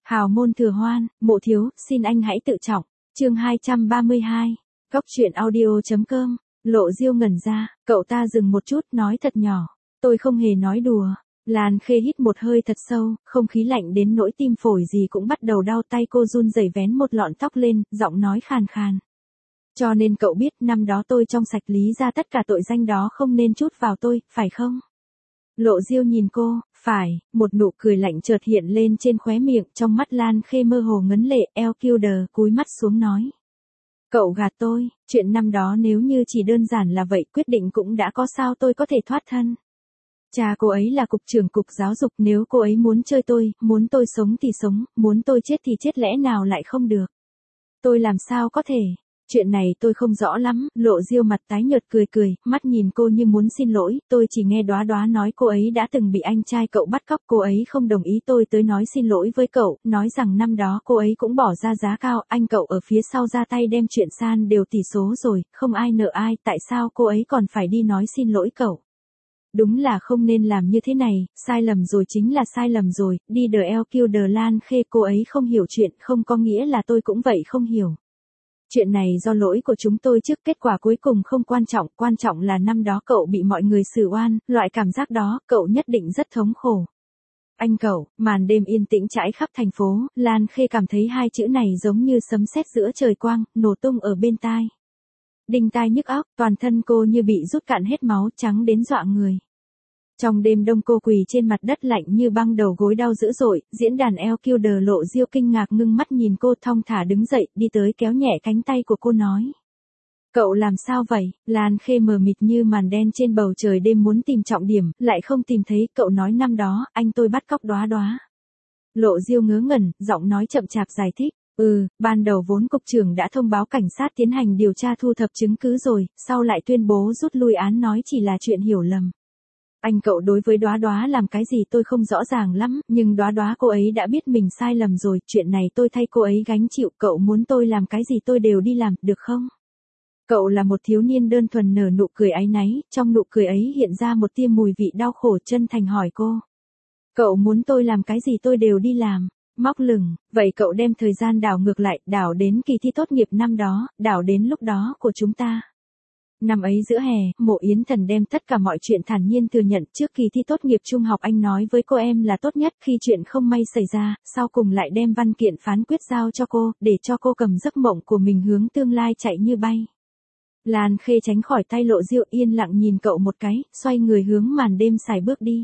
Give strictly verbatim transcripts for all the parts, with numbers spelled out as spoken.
Hào môn thừa hoan, mộ thiếu, xin anh hãy tự trọng. Chương hai trăm ba mươi hai. Góc truyện audio.com. Lộ Diêu ngẩn ra, cậu ta dừng một chút, nói thật nhỏ. Tôi không hề nói đùa. Lan Khê hít một hơi thật sâu, không khí lạnh đến nỗi tim phổi gì cũng bắt đầu đau, tay cô run rẩy vén một lọn tóc lên, giọng nói khàn khàn. Cho nên cậu biết năm đó tôi trong sạch lý ra tất cả tội danh đó không nên trút vào tôi, phải không? Lộ Diêu nhìn cô, phải, một nụ cười lạnh chợt hiện lên trên khóe miệng, trong mắt Lan Khê mơ hồ ngấn lệ, eo kiêu đờ, cúi mắt xuống nói. Cậu gạt tôi, chuyện năm đó nếu như chỉ đơn giản là vậy, quyết định cũng đã có, sao tôi có thể thoát thân. Cha cô ấy là cục trưởng cục giáo dục, nếu cô ấy muốn chơi tôi, muốn tôi sống thì sống, muốn tôi chết thì chết, lẽ nào lại không được? Tôi làm sao có thể? Chuyện này tôi không rõ lắm. Lộ Diêu mặt tái nhợt cười cười, mắt nhìn cô như muốn xin lỗi. Tôi chỉ nghe Đoá Đoá nói cô ấy đã từng bị anh trai cậu bắt cóc, cô ấy không đồng ý, tôi tới nói xin lỗi với cậu, nói rằng năm đó cô ấy cũng bỏ ra giá cao, anh cậu ở phía sau ra tay đem chuyện san đều tỷ số rồi, không ai nợ ai, tại sao cô ấy còn phải đi nói xin lỗi cậu? Đúng là không nên làm như thế này, sai lầm rồi chính là sai lầm rồi, đi đờ eo kêu đờ. Lan Khê, cô ấy không hiểu chuyện, không có nghĩa là tôi cũng vậy không hiểu. Chuyện này do lỗi của chúng tôi trước, kết quả cuối cùng không quan trọng, quan trọng là năm đó cậu bị mọi người xử oan, loại cảm giác đó, cậu nhất định rất thống khổ. Anh cậu, màn đêm yên tĩnh trải khắp thành phố, Lan Khê cảm thấy hai chữ này giống như sấm sét giữa trời quang, nổ tung ở bên tai. Đinh tai nhức óc, toàn thân cô như bị rút cạn hết máu, trắng đến dọa người. Trong đêm đông cô quỳ trên mặt đất lạnh như băng, đầu gối đau dữ dội, diễn đàn eo kêu đờ. Lộ Diêu kinh ngạc ngưng mắt nhìn cô, thong thả đứng dậy, đi tới kéo nhẹ cánh tay của cô nói. Cậu làm sao vậy? Lan Khê mờ mịt như màn đen trên bầu trời đêm, muốn tìm trọng điểm, lại không tìm thấy. Cậu nói năm đó, anh tôi bắt cóc Đoá Đoá. Lộ Diêu ngớ ngẩn, giọng nói chậm chạp giải thích. Ừ, ban đầu vốn cục trưởng đã thông báo cảnh sát tiến hành điều tra thu thập chứng cứ rồi, sau lại tuyên bố rút lui án, nói chỉ là chuyện hiểu lầm. Anh cậu đối với Đoá Đoá làm cái gì tôi không rõ ràng lắm, nhưng Đoá Đoá cô ấy đã biết mình sai lầm rồi, chuyện này tôi thay cô ấy gánh chịu, cậu muốn tôi làm cái gì tôi đều đi làm, được không? Cậu là một thiếu niên đơn thuần nở nụ cười áy náy, trong nụ cười ấy hiện ra một tia mùi vị đau khổ, chân thành hỏi cô. Cậu muốn tôi làm cái gì tôi đều đi làm. Móc lửng, vậy cậu đem thời gian đảo ngược lại, đảo đến kỳ thi tốt nghiệp năm đó, đảo đến lúc đó của chúng ta. Năm ấy giữa hè, Mộ Yến Thần đem tất cả mọi chuyện thản nhiên thừa nhận, trước kỳ thi tốt nghiệp trung học anh nói với cô em là tốt nhất, khi chuyện không may xảy ra, sau cùng lại đem văn kiện phán quyết giao cho cô, để cho cô cầm giấc mộng của mình hướng tương lai chạy như bay. Lan Khê tránh khỏi tay Lộ Diêu, yên lặng nhìn cậu một cái, xoay người hướng màn đêm xài bước đi.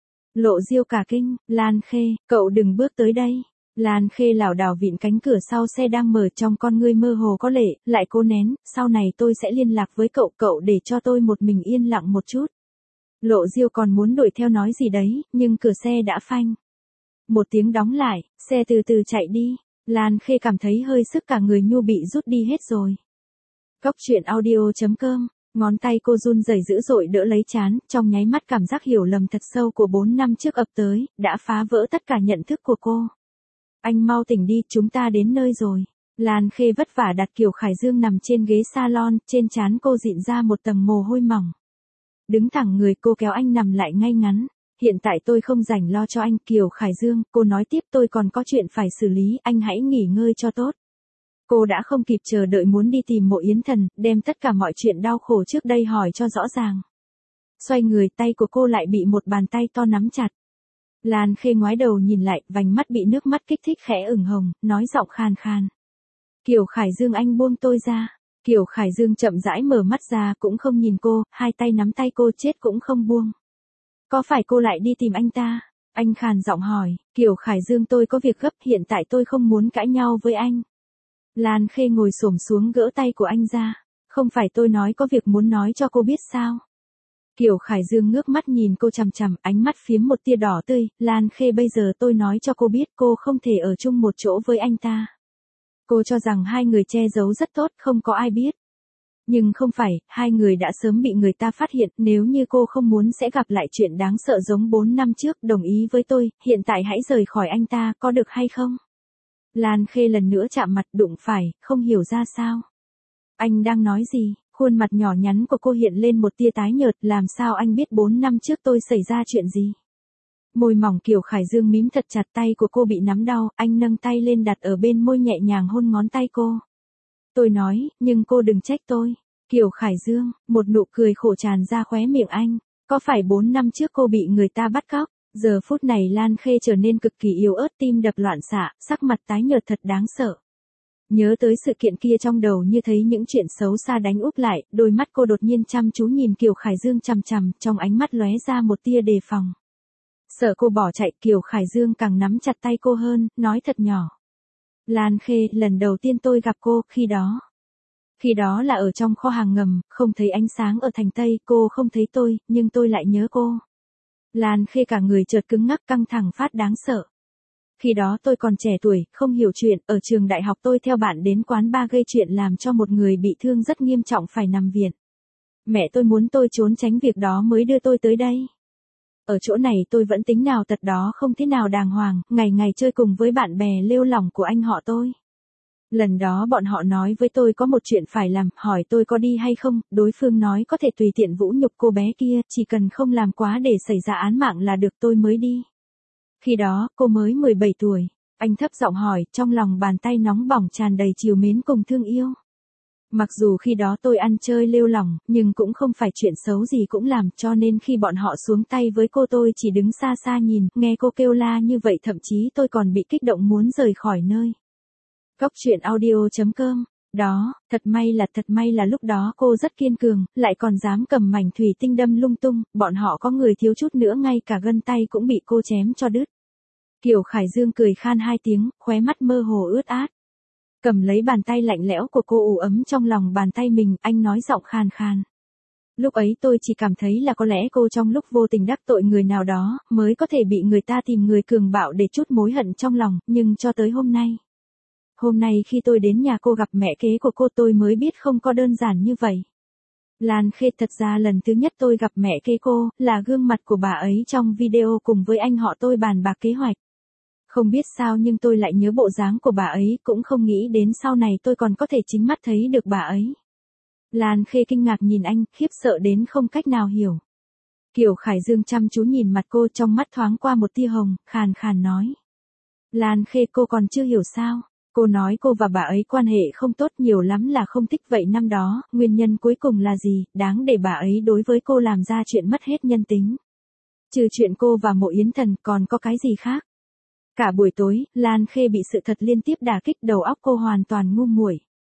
Lộ Diêu cả kinh, Lan Khê, cậu đừng bước tới đây. Lan Khê lảo đảo vịn cánh cửa sau xe đang mở, trong con ngươi mơ hồ có lệ, lại cố nén, sau này tôi sẽ liên lạc với cậu, cậu để cho tôi một mình yên lặng một chút. Lộ Diêu còn muốn đuổi theo nói gì đấy, nhưng cửa xe đã phanh. Một tiếng đóng lại, xe từ từ chạy đi, Lan Khê cảm thấy hơi sức cả người nhu bị rút đi hết rồi. Góc truyện audio.com. Ngón tay cô run rẩy dữ dội đỡ lấy trán, trong nháy mắt cảm giác hiểu lầm thật sâu của bốn năm trước ập tới, đã phá vỡ tất cả nhận thức của cô. Anh mau tỉnh đi, chúng ta đến nơi rồi. Lan Khê vất vả đặt Kiều Khải Dương nằm trên ghế salon, trên trán cô dịn ra một tầng mồ hôi mỏng. Đứng thẳng người, cô kéo anh nằm lại ngay ngắn. Hiện tại tôi không rảnh lo cho anh. Kiều Khải Dương, cô nói tiếp, tôi còn có chuyện phải xử lý, anh hãy nghỉ ngơi cho tốt. Cô đã không kịp chờ đợi muốn đi tìm Mộ Yến Thần, đem tất cả mọi chuyện đau khổ trước đây hỏi cho rõ ràng. Xoay người, tay của cô lại bị một bàn tay to nắm chặt. Lan Khê ngoái đầu nhìn lại, vành mắt bị nước mắt kích thích khẽ ửng hồng, nói giọng khan khan. Kiều Khải Dương, anh buông tôi ra. Kiều Khải Dương chậm rãi mở mắt ra, cũng không nhìn cô, hai tay nắm tay cô chết cũng không buông. Có phải cô lại đi tìm anh ta? Anh khàn giọng hỏi. Kiều Khải Dương, tôi có việc gấp, hiện tại tôi không muốn cãi nhau với anh. Lan Khê ngồi xổm xuống gỡ tay của anh ra. Không phải tôi nói có việc muốn nói cho cô biết sao? Kiều Khải Dương ngước mắt nhìn cô chằm chằm, ánh mắt phiếm một tia đỏ tươi. Lan Khê, bây giờ tôi nói cho cô biết, cô không thể ở chung một chỗ với anh ta. Cô cho rằng hai người che giấu rất tốt, không có ai biết. Nhưng không phải, hai người đã sớm bị người ta phát hiện, nếu như cô không muốn sẽ gặp lại chuyện đáng sợ giống bốn năm trước, đồng ý với tôi, hiện tại hãy rời khỏi anh ta, có được hay không? Lan Khê lần nữa chạm mặt, đụng phải, không hiểu ra sao. Anh đang nói gì? Khuôn mặt nhỏ nhắn của cô hiện lên một tia tái nhợt, làm sao anh biết bốn năm trước tôi xảy ra chuyện gì? Môi mỏng Kiều Khải Dương mím thật chặt, tay của cô bị nắm đau, anh nâng tay lên đặt ở bên môi nhẹ nhàng hôn ngón tay cô. Tôi nói, nhưng cô đừng trách tôi. Kiều Khải Dương, một nụ cười khổ tràn ra khóe miệng anh. Có phải bốn năm trước cô bị người ta bắt cóc? Giờ phút này Lan Khê trở nên cực kỳ yếu ớt, tim đập loạn xạ, sắc mặt tái nhợt thật đáng sợ. Nhớ tới sự kiện kia trong đầu như thấy những chuyện xấu xa đánh úp lại, đôi mắt cô đột nhiên chăm chú nhìn Kiều Khải Dương chằm chằm, trong ánh mắt lóe ra một tia đề phòng. Sợ cô bỏ chạy, Kiều Khải Dương càng nắm chặt tay cô hơn, nói thật nhỏ. Lan Khê, lần đầu tiên tôi gặp cô, khi đó. Khi đó là ở trong kho hàng ngầm, không thấy ánh sáng ở thành Tây, cô không thấy tôi, nhưng tôi lại nhớ cô. Lan Khê cả người chợt cứng ngắc, căng thẳng phát đáng sợ. Khi đó tôi còn trẻ tuổi, không hiểu chuyện, ở trường đại học tôi theo bạn đến quán bar gây chuyện làm cho một người bị thương rất nghiêm trọng phải nằm viện. Mẹ tôi muốn tôi trốn tránh việc đó mới đưa tôi tới đây. Ở chỗ này tôi vẫn tính nào tật đó không thế nào đàng hoàng, ngày ngày chơi cùng với bạn bè lêu lỏng của anh họ tôi. Lần đó bọn họ nói với tôi có một chuyện phải làm, hỏi tôi có đi hay không, đối phương nói có thể tùy tiện vũ nhục cô bé kia, chỉ cần không làm quá để xảy ra án mạng là được, tôi mới đi. Khi đó, cô mới mười bảy tuổi, anh thấp giọng hỏi, trong lòng bàn tay nóng bỏng tràn đầy trìu mến cùng thương yêu. Mặc dù khi đó tôi ăn chơi lêu lỏng, nhưng cũng không phải chuyện xấu gì cũng làm, cho nên khi bọn họ xuống tay với cô tôi chỉ đứng xa xa nhìn, nghe cô kêu la như vậy thậm chí tôi còn bị kích động muốn rời khỏi nơi. Góc truyện audio chấm com. Đó, thật may là thật may là lúc đó cô rất kiên cường, lại còn dám cầm mảnh thủy tinh đâm lung tung, bọn họ có người thiếu chút nữa ngay cả gân tay cũng bị cô chém cho đứt. Kiều Khải Dương cười khan hai tiếng, khóe mắt mơ hồ ướt át. Cầm lấy bàn tay lạnh lẽo của cô ủ ấm trong lòng bàn tay mình, anh nói giọng khàn khàn. Lúc ấy tôi chỉ cảm thấy là có lẽ cô trong lúc vô tình đắc tội người nào đó, mới có thể bị người ta tìm người cường bạo để trút mối hận trong lòng, nhưng cho tới hôm nay. Hôm nay khi tôi đến nhà cô gặp mẹ kế của cô tôi mới biết không có đơn giản như vậy. Lan Khê, thật ra lần thứ nhất tôi gặp mẹ kế cô, là gương mặt của bà ấy trong video cùng với anh họ tôi bàn bạc kế hoạch. Không biết sao nhưng tôi lại nhớ bộ dáng của bà ấy, cũng không nghĩ đến sau này tôi còn có thể chính mắt thấy được bà ấy. Lan Khê kinh ngạc nhìn anh, khiếp sợ đến không cách nào hiểu. Kiều Khải Dương chăm chú nhìn mặt cô, trong mắt thoáng qua một tia hồng, khàn khàn nói. Lan Khê, cô còn chưa hiểu sao? Cô nói cô và bà ấy quan hệ không tốt, nhiều lắm là không thích, vậy năm đó, nguyên nhân cuối cùng là gì, đáng để bà ấy đối với cô làm ra chuyện mất hết nhân tính. Trừ chuyện cô và Mộ Yến Thần, còn có cái gì khác? Cả buổi tối, Lan Khê bị sự thật liên tiếp đả kích, đầu óc cô hoàn toàn ngu muội.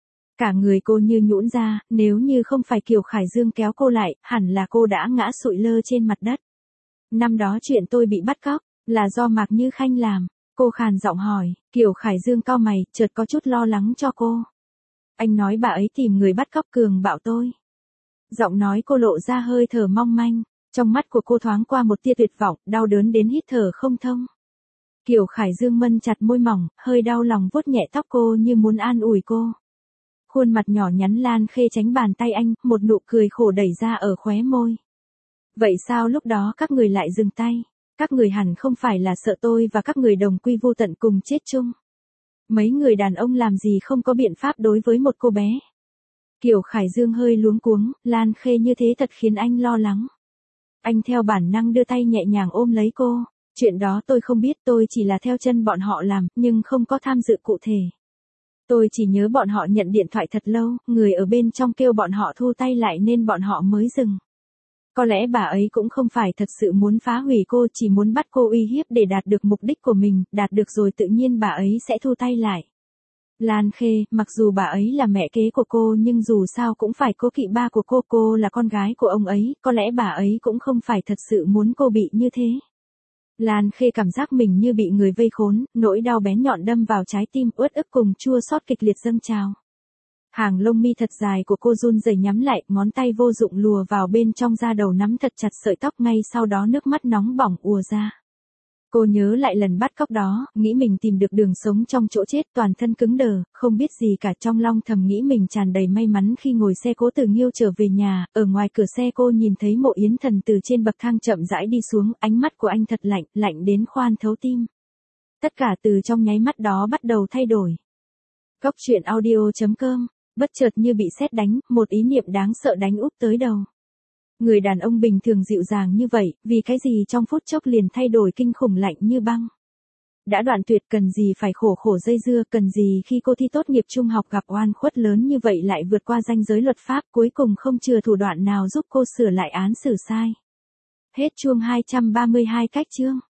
Cả người cô như nhũn ra, nếu như không phải Kiều Khải Dương kéo cô lại, hẳn là cô đã ngã sụi lơ trên mặt đất. Năm đó chuyện tôi bị bắt cóc, là do Mạc Như Khanh làm. Cô khàn giọng hỏi, Kiều Khải Dương cau mày, chợt có chút lo lắng cho cô. Anh nói bà ấy tìm người bắt cóc cường bạo tôi. Giọng nói cô lộ ra hơi thở mong manh, trong mắt của cô thoáng qua một tia tuyệt vọng, đau đớn đến hít thở không thông. Kiều Khải Dương mân chặt môi mỏng, hơi đau lòng vuốt nhẹ tóc cô như muốn an ủi cô. Khuôn mặt nhỏ nhắn Lan Khê tránh bàn tay anh, một nụ cười khổ đẩy ra ở khóe môi. Vậy sao lúc đó các người lại dừng tay? Các người hẳn không phải là sợ tôi và các người đồng quy vô tận cùng chết chung. Mấy người đàn ông làm gì không có biện pháp đối với một cô bé. Kiều Khải Dương hơi luống cuống, Lan Khê như thế thật khiến anh lo lắng. Anh theo bản năng đưa tay nhẹ nhàng ôm lấy cô. Chuyện đó tôi không biết, tôi chỉ là theo chân bọn họ làm, nhưng không có tham dự cụ thể. Tôi chỉ nhớ bọn họ nhận điện thoại thật lâu, người ở bên trong kêu bọn họ thu tay lại nên bọn họ mới dừng. Có lẽ bà ấy cũng không phải thật sự muốn phá hủy cô, chỉ muốn bắt cô uy hiếp để đạt được mục đích của mình, đạt được rồi tự nhiên bà ấy sẽ thu tay lại. Lan Khê, mặc dù bà ấy là mẹ kế của cô nhưng dù sao cũng phải cố kỵ ba của cô, cô là con gái của ông ấy, có lẽ bà ấy cũng không phải thật sự muốn cô bị như thế. Lan Khê cảm giác mình như bị người vây khốn, nỗi đau bén nhọn đâm vào trái tim, uất ức cùng chua xót kịch liệt dâng trào. Hàng lông mi thật dài của cô run rẩy nhắm lại, ngón tay vô dụng lùa vào bên trong da đầu nắm thật chặt sợi tóc, ngay sau đó nước mắt nóng bỏng ùa ra. Cô nhớ lại lần bắt cóc đó, nghĩ mình tìm được đường sống trong chỗ chết, toàn thân cứng đờ, không biết gì cả, trong lòng thầm nghĩ mình tràn đầy may mắn khi ngồi xe Cố Từ Nghiêu trở về nhà, ở ngoài cửa xe cô nhìn thấy Mộ Yến Thần từ trên bậc thang chậm rãi đi xuống, ánh mắt của anh thật lạnh, lạnh đến khoan thấu tim. Tất cả từ trong nháy mắt đó bắt đầu thay đổi. Góc truyện audio chấm com. Bất chợt như bị sét đánh, một ý niệm đáng sợ đánh úp tới đầu. Người đàn ông bình thường dịu dàng như vậy, vì cái gì trong phút chốc liền thay đổi kinh khủng lạnh như băng. Đã đoạn tuyệt cần gì phải khổ khổ dây dưa, cần gì khi cô thi tốt nghiệp trung học gặp oan khuất lớn như vậy lại vượt qua ranh giới luật pháp, cuối cùng không chừa thủ đoạn nào giúp cô sửa lại án xử sai. Hết chương hai trăm ba mươi hai cách chương.